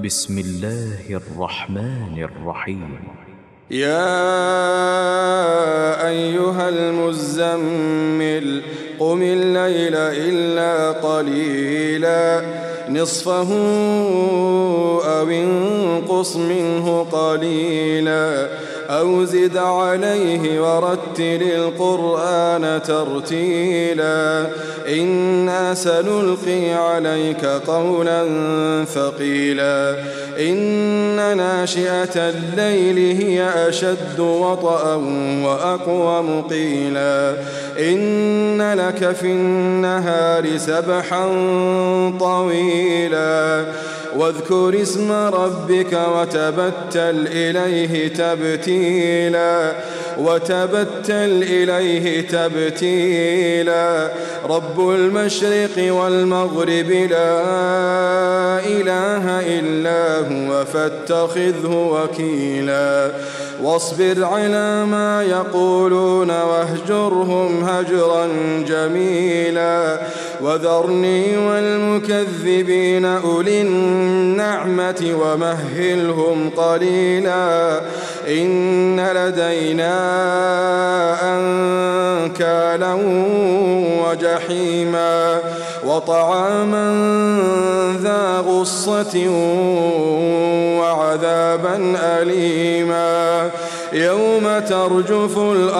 بسم الله الرحمن الرحيم. يا أيها المزمل قم الليل إلا قليلا نصفه أو انقص منه قليلا أو زد عليه ورتل القرآن ترتيلا إنا سنلقي عليك قولا ثقيلا إن ناشئة الليل هي أشد وطئا وأقوم قيلا إن لك في النهار سبحا طويلا واذكر اسم ربك وتبتل إليه تبتيلا رب المشرق والمغرب لا إله إلا هو فاتخذه وكيلا واصبر على ما يقولون واهجرهم هجرا جميلا وذرني والمكذبين أولي النعمة ومهلهم قليلا إن لدينا أنكالا وجحيما وطعاما ذا غصة وعذابا أليما يوم ترجف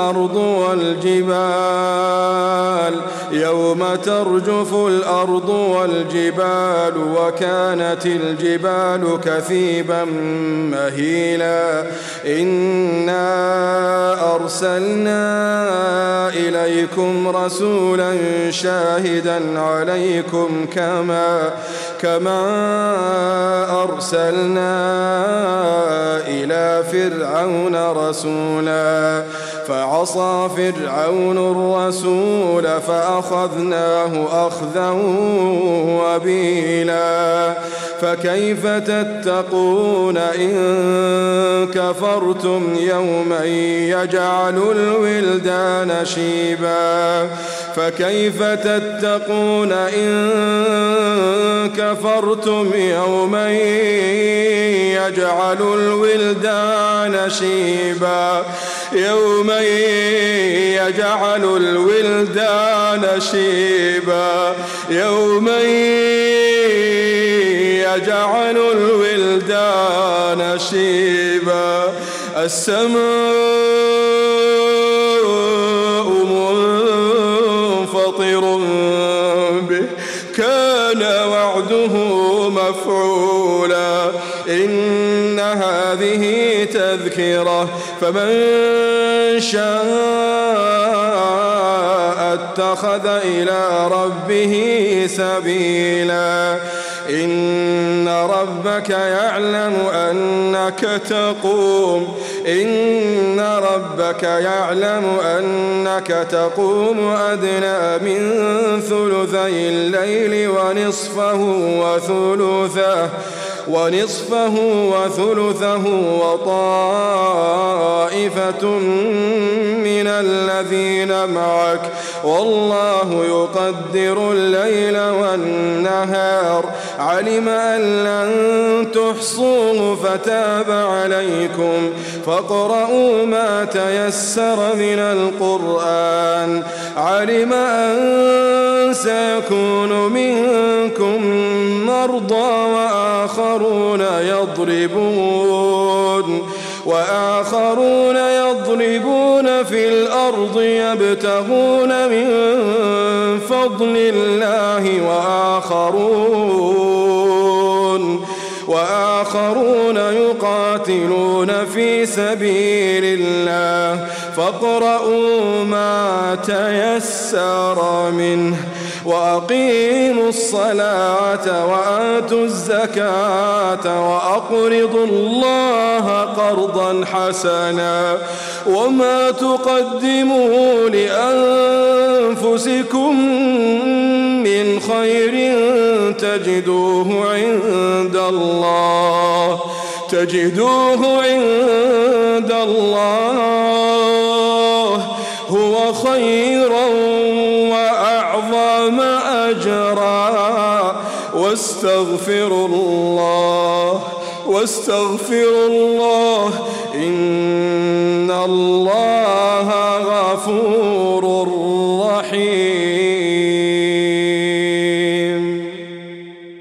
الأرض والجبال وكانت الجبال كثيبا مهيلا إنا أرسلنا إليكم رسولا شاهدا عليكم كما أرسلنا إلى فرعون رسولا فعصى فرعون الرسول فأخذناه أخذا وبيلا فكيف تتقون إن كفرتم يوما يجعل الولدان شيبا فكيف تتقون إن كفرتم يوما يجعل الولدان شيبا يوما يجعل الولدان شيبا يوما يجعل الولدان شيبا السماء منفطر به كان وعده مفعولا إن هذه تذكرة فمن شاء اتخذ إلى ربه سبيلا إن ربك يعلم أنك تقوم أدنى من ثلثي الليل ونصفه وثلثه وطائفة من الذين معك والله يقدر الليل والنهار علم أن لن تحصوه فتاب عليكم فاقرؤوا ما تيسر من القرآن علم أن سيكون منكم مرضى وآخرون يضربون في الأرض يبتغون من فضل الله وآخرون يقاتلون في سبيل الله فاقرؤوا ما تيسر منه وأقيموا الصلاة وآتوا الزكاة وأقرضوا الله قرضا حسنا وما تقدموا لأنفسكم من خير تجدوه عند الله هو خيرا وأعظم أجرا واستغفروا الله واستغفروا الله إن الله غفور رحيم.